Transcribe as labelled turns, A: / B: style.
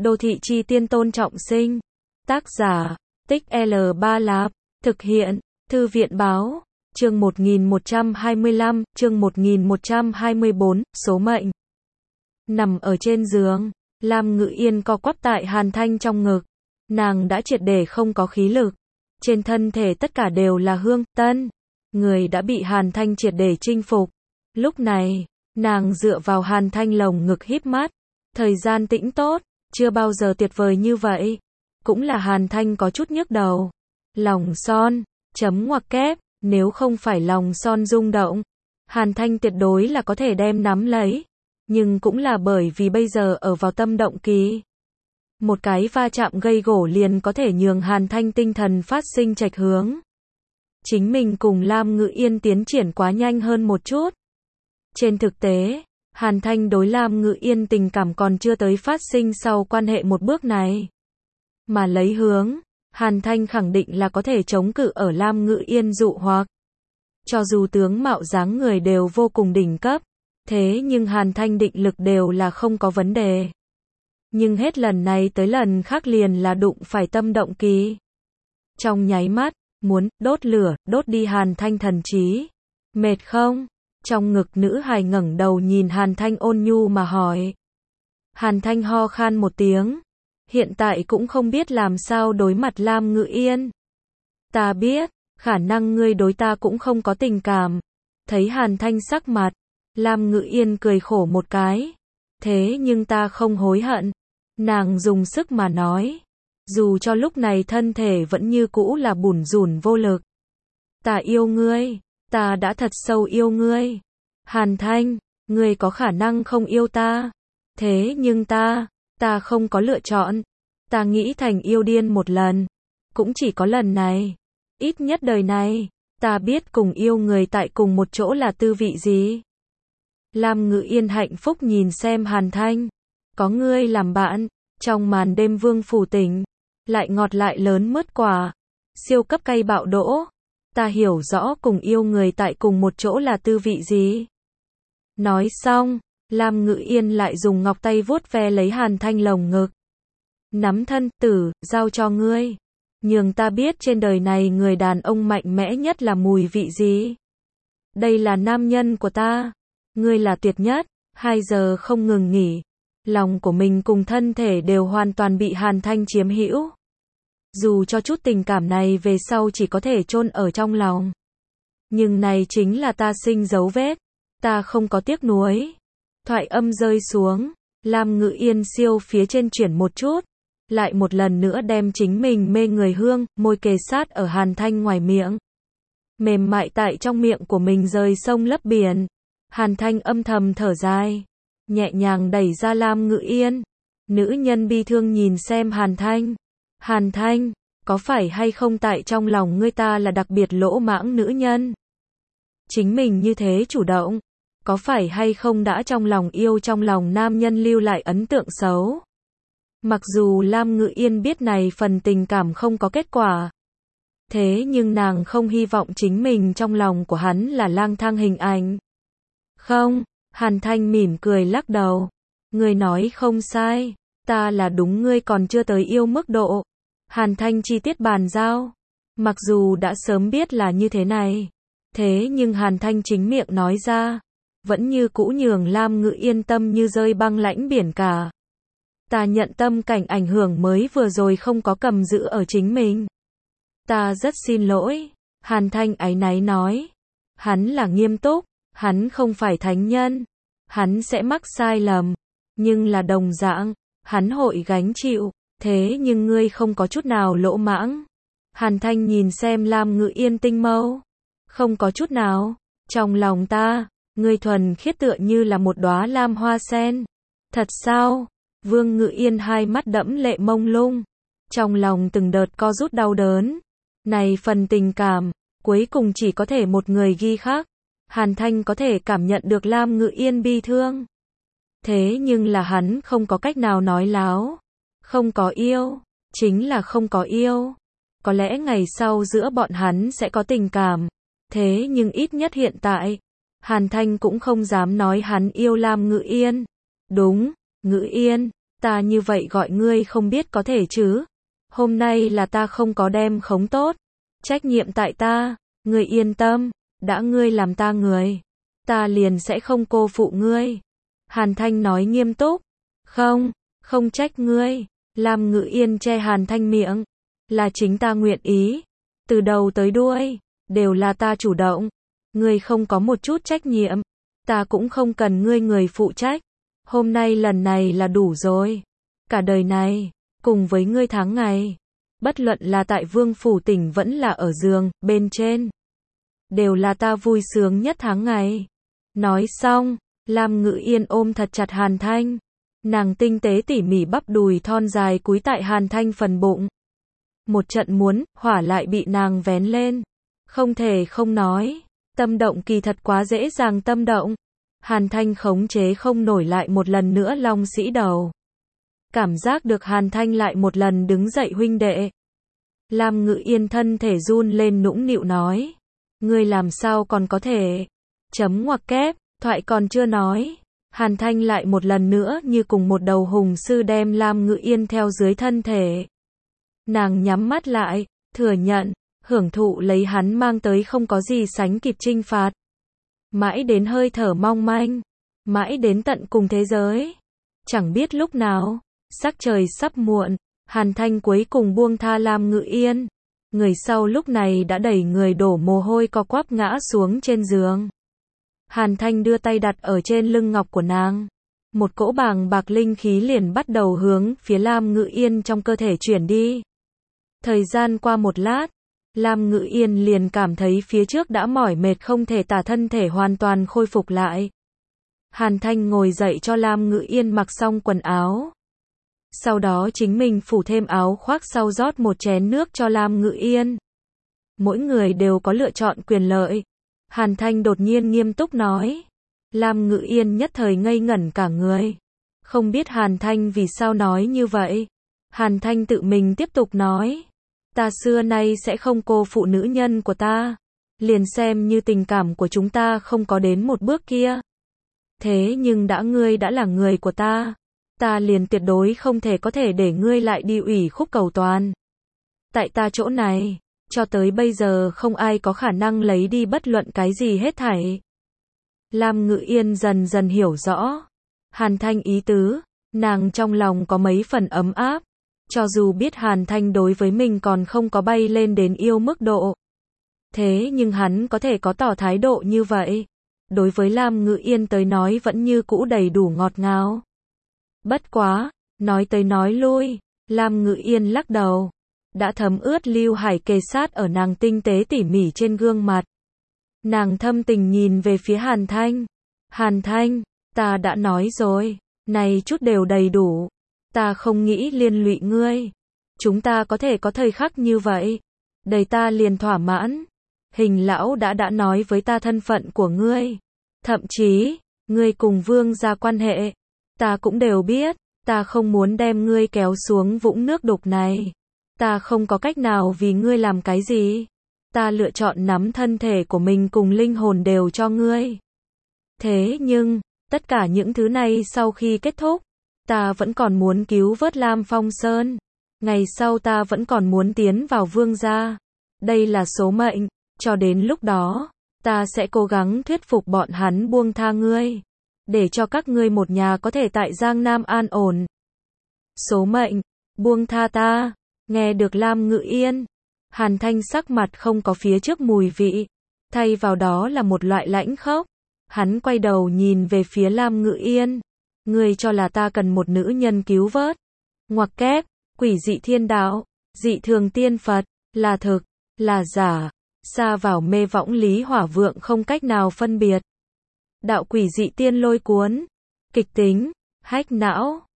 A: Đô thị chi tiên Tôn Trọng Sinh. Tác giả, Tích L3 Lạp. Thực hiện, Thư viện báo. Chương 1125, chương 1124, số mệnh. Nằm ở trên giường, Lam Ngự Yên co quắp tại Hàn Thanh trong ngực. Nàng đã triệt để không có khí lực. Trên thân thể tất cả đều là hương, tân. Người đã bị Hàn Thanh triệt để chinh phục. Lúc này, nàng dựa vào Hàn Thanh lồng ngực híp mắt. Thời gian tĩnh tốt, chưa bao giờ tuyệt vời như vậy. Cũng là Hàn Thanh có chút nhức đầu. Lòng son, chấm ngoặc kép, nếu không phải lòng son rung động, Hàn Thanh tuyệt đối là có thể đem nắm lấy. Nhưng cũng là bởi vì bây giờ ở vào tâm động kỳ. Một cái va chạm gây gổ liền có thể nhường Hàn Thanh tinh thần phát sinh chệch hướng. Chính mình cùng Lam Ngự Yên tiến triển quá nhanh hơn một chút. Trên thực tế, Hàn Thanh đối Lam Ngự Yên tình cảm còn chưa tới phát sinh sau quan hệ một bước này. Mà lấy hướng, Hàn Thanh khẳng định là có thể chống cự ở Lam Ngự Yên dụ hoặc. Cho dù tướng mạo dáng người đều vô cùng đỉnh cấp, thế nhưng Hàn Thanh định lực đều là không có vấn đề. Nhưng hết lần này tới lần khác liền là đụng phải tâm động kỳ. Trong nháy mắt, muốn đốt lửa, đốt đi Hàn Thanh thần trí. Mệt không? Trong ngực nữ hài ngẩng đầu nhìn Hàn Thanh ôn nhu mà hỏi. Hàn Thanh ho khan một tiếng. Hiện tại cũng không biết làm sao đối mặt Lam Ngự Yên. Ta biết, khả năng ngươi đối ta cũng không có tình cảm. Thấy Hàn Thanh sắc mặt, Lam Ngự Yên cười khổ một cái. Thế nhưng ta không hối hận. Nàng dùng sức mà nói. Dù cho lúc này thân thể vẫn như cũ là bủn rủn vô lực. Ta yêu ngươi, ta đã thật sâu yêu ngươi. Hàn Thanh, ngươi có khả năng không yêu ta. Thế nhưng ta không có lựa chọn. Ta nghĩ thành yêu điên một lần. Cũng chỉ có lần này. Ít nhất đời này, ta biết cùng yêu người tại cùng một chỗ là tư vị gì. Lam Ngự Yên hạnh phúc nhìn xem Hàn Thanh. Có ngươi làm bạn, trong màn đêm vương phủ tỉnh, lại ngọt lại lớn mướt quả, siêu cấp cay bạo đỗ. Ta hiểu rõ cùng yêu người tại cùng một chỗ là tư vị gì. Nói xong, Lam Ngự Yên lại dùng ngọc tay vuốt ve lấy Hàn Thanh lồng ngực. Nắm thân tử, giao cho ngươi. Nhường ta biết trên đời này người đàn ông mạnh mẽ nhất là mùi vị gì. Đây là nam nhân của ta. Ngươi là tuyệt nhất. 2 giờ không ngừng nghỉ. Lòng của mình cùng thân thể đều hoàn toàn bị Hàn Thanh chiếm hữu. Dù cho chút tình cảm này về sau chỉ có thể chôn ở trong lòng. Nhưng này chính là ta sinh dấu vết. Ta không có tiếc nuối. Thoại âm rơi xuống. Lam Ngự Yên siêu phía trên chuyển một chút. Lại một lần nữa đem chính mình mê người hương, môi kề sát ở Hàn Thanh ngoài miệng. Mềm mại tại trong miệng của mình rời sông lấp biển. Hàn Thanh âm thầm thở dài. Nhẹ nhàng đẩy ra Lam Ngự Yên. Nữ nhân bi thương nhìn xem Hàn Thanh. Hàn Thanh, có phải hay không tại trong lòng ngươi ta là đặc biệt lỗ mãng nữ nhân? Chính mình như thế chủ động. Có phải hay không đã trong lòng yêu trong lòng nam nhân lưu lại ấn tượng xấu? Mặc dù Lam Ngự Yên biết này phần tình cảm không có kết quả. Thế nhưng nàng không hy vọng chính mình trong lòng của hắn là lang thang hình ảnh. Không, Hàn Thanh mỉm cười lắc đầu. Ngươi nói không sai, ta là đúng, ngươi còn chưa tới yêu mức độ. Hàn Thanh chi tiết bàn giao. Mặc dù đã sớm biết là như thế này. Thế nhưng Hàn Thanh chính miệng nói ra. Vẫn như cũ nhường Lam Ngự Yên tâm như rơi băng lãnh biển cả. Ta nhận tâm cảnh ảnh hưởng mới vừa rồi không có cầm giữ ở chính mình. Ta rất xin lỗi. Hàn Thanh áy náy nói. Hắn là nghiêm túc. Hắn không phải thánh nhân. Hắn sẽ mắc sai lầm. Nhưng là đồng dạng. Hắn hội gánh chịu. Thế nhưng ngươi không có chút nào lỗ mãng. Hàn Thanh nhìn xem Lam Ngự Yên tinh mâu. Không có chút nào. Trong lòng ta, ngươi thuần khiết tựa như là một đóa lam hoa sen. Thật sao? Vương Ngự Yên hai mắt đẫm lệ mông lung. Trong lòng từng đợt co rút đau đớn. Này phần tình cảm, cuối cùng chỉ có thể một người ghi khắc. Hàn Thanh có thể cảm nhận được Lam Ngự Yên bi thương. Thế nhưng là hắn không có cách nào nói láo. Không có yêu, chính là không có yêu. Có lẽ ngày sau giữa bọn hắn sẽ có tình cảm. Thế nhưng ít nhất hiện tại, Hàn Thanh cũng không dám nói hắn yêu Lam Ngự Yên. Đúng, Ngự Yên, Ta như vậy gọi ngươi không biết có thể chứ? Hôm nay là ta không có đem khống tốt. Trách nhiệm tại ta, ngươi yên tâm, đã ngươi làm ta người. Ta liền sẽ không cô phụ ngươi. Hàn Thanh nói nghiêm túc. Không, không trách ngươi. Lam Ngự Yên che Hàn Thanh miệng. Là chính ta nguyện ý. Từ đầu tới đuôi, đều là ta chủ động. Ngươi không có một chút trách nhiệm. Ta cũng không cần ngươi người phụ trách. Hôm nay lần này là đủ rồi. Cả đời này, cùng với ngươi tháng ngày. Bất luận là tại Vương Phủ Tỉnh vẫn là ở giường, bên trên. Đều là ta vui sướng nhất tháng ngày. Nói xong, Lam Ngự Yên ôm thật chặt Hàn Thanh. Nàng tinh tế tỉ mỉ bắp đùi thon dài cúi tại Hàn Thanh phần bụng. Một trận muốn, hỏa lại bị nàng vén lên. Không thể không nói. Tâm động kỳ thật quá dễ dàng tâm động. Hàn Thanh khống chế không nổi lại một lần nữa long sĩ đầu. Cảm giác được Hàn Thanh lại một lần đứng dậy huynh đệ. Lam Ngự Yên thân thể run lên nũng nịu nói. Ngươi làm sao còn có thể. Chấm ngoặc kép, thoại còn chưa nói. Hàn Thanh lại một lần nữa như cùng một đầu hùng sư đem Lam Ngự Yên theo dưới thân thể. Nàng nhắm mắt lại, thừa nhận, hưởng thụ lấy hắn mang tới không có gì sánh kịp trinh phạt. Mãi đến hơi thở mong manh, mãi đến tận cùng thế giới. Chẳng biết lúc nào, sắc trời sắp muộn, Hàn Thanh cuối cùng buông tha Lam Ngự Yên. Người sau lúc này đã đẩy người đổ mồ hôi co quắp ngã xuống trên giường. Hàn Thanh đưa tay đặt ở trên lưng ngọc của nàng. Một cỗ bàng bạc linh khí liền bắt đầu hướng phía Lam Ngự Yên trong cơ thể chuyển đi. Thời gian qua một lát, Lam Ngự Yên liền cảm thấy phía trước đã mỏi mệt không thể tả thân thể hoàn toàn khôi phục lại. Hàn Thanh ngồi dậy cho Lam Ngự Yên mặc xong quần áo. Sau đó chính mình phủ thêm áo khoác sau rót một chén nước cho Lam Ngự Yên. Mỗi người đều có lựa chọn quyền lợi. Hàn Thanh đột nhiên nghiêm túc nói. Lam Ngự Yên nhất thời ngây ngẩn cả người. Không biết Hàn Thanh vì sao nói như vậy. Hàn Thanh tự mình tiếp tục nói. Ta xưa nay sẽ không cô phụ nữ nhân của ta. Liền xem như tình cảm của chúng ta không có đến một bước kia. Thế nhưng ngươi đã là người của ta. Ta liền tuyệt đối không thể có thể để ngươi lại đi ủy khúc cầu toàn. Tại ta chỗ này, cho tới bây giờ không ai có khả năng lấy đi bất luận cái gì hết thảy. Lam Ngự Yên dần dần hiểu rõ. Hàn Thanh ý tứ, nàng trong lòng có mấy phần ấm áp. Cho dù biết Hàn Thanh đối với mình còn không có bay lên đến yêu mức độ. Thế nhưng hắn có thể có tỏ thái độ như vậy. Đối với Lam Ngự Yên tới nói vẫn như cũ đầy đủ ngọt ngào. Bất quá, nói tới nói lui, Lam Ngự Yên lắc đầu. Đã thấm ướt lưu hải kề sát ở nàng tinh tế tỉ mỉ trên gương mặt. Nàng thâm tình nhìn về phía Hàn Thanh. Hàn Thanh, ta đã nói rồi, này chút đều đầy đủ. Ta không nghĩ liên lụy ngươi. Chúng ta có thể có thời khắc như vậy. Đầy ta liền thỏa mãn. Hình lão đã nói với ta thân phận của ngươi. Thậm chí, ngươi cùng Vương gia quan hệ. Ta cũng đều biết. Ta không muốn đem ngươi kéo xuống vũng nước đục này. Ta không có cách nào vì ngươi làm cái gì. Ta lựa chọn nắm thân thể của mình cùng linh hồn đều cho ngươi. Thế nhưng, tất cả những thứ này sau khi kết thúc, ta vẫn còn muốn cứu vớt Lam Phong Sơn. Ngày sau ta vẫn còn muốn tiến vào Vương gia. Đây là số mệnh. Cho đến lúc đó, ta sẽ cố gắng thuyết phục bọn hắn buông tha ngươi. Để cho các ngươi một nhà có thể tại Giang Nam an ổn. Số mệnh, buông tha ta. Nghe được Lam Ngự Yên, Hàn Thanh sắc mặt không có phía trước mùi vị. Thay vào đó là một loại lãnh khốc. Hắn quay đầu nhìn về phía Lam Ngự Yên. Ngươi cho là ta cần một nữ nhân cứu vớt. Ngoặc kép, quỷ dị thiên đạo, dị thường tiên Phật, là thực, là giả, xa vào mê võng lý hỏa vượng không cách nào phân biệt. Đạo quỷ dị tiên lôi cuốn, kịch tính, hách não.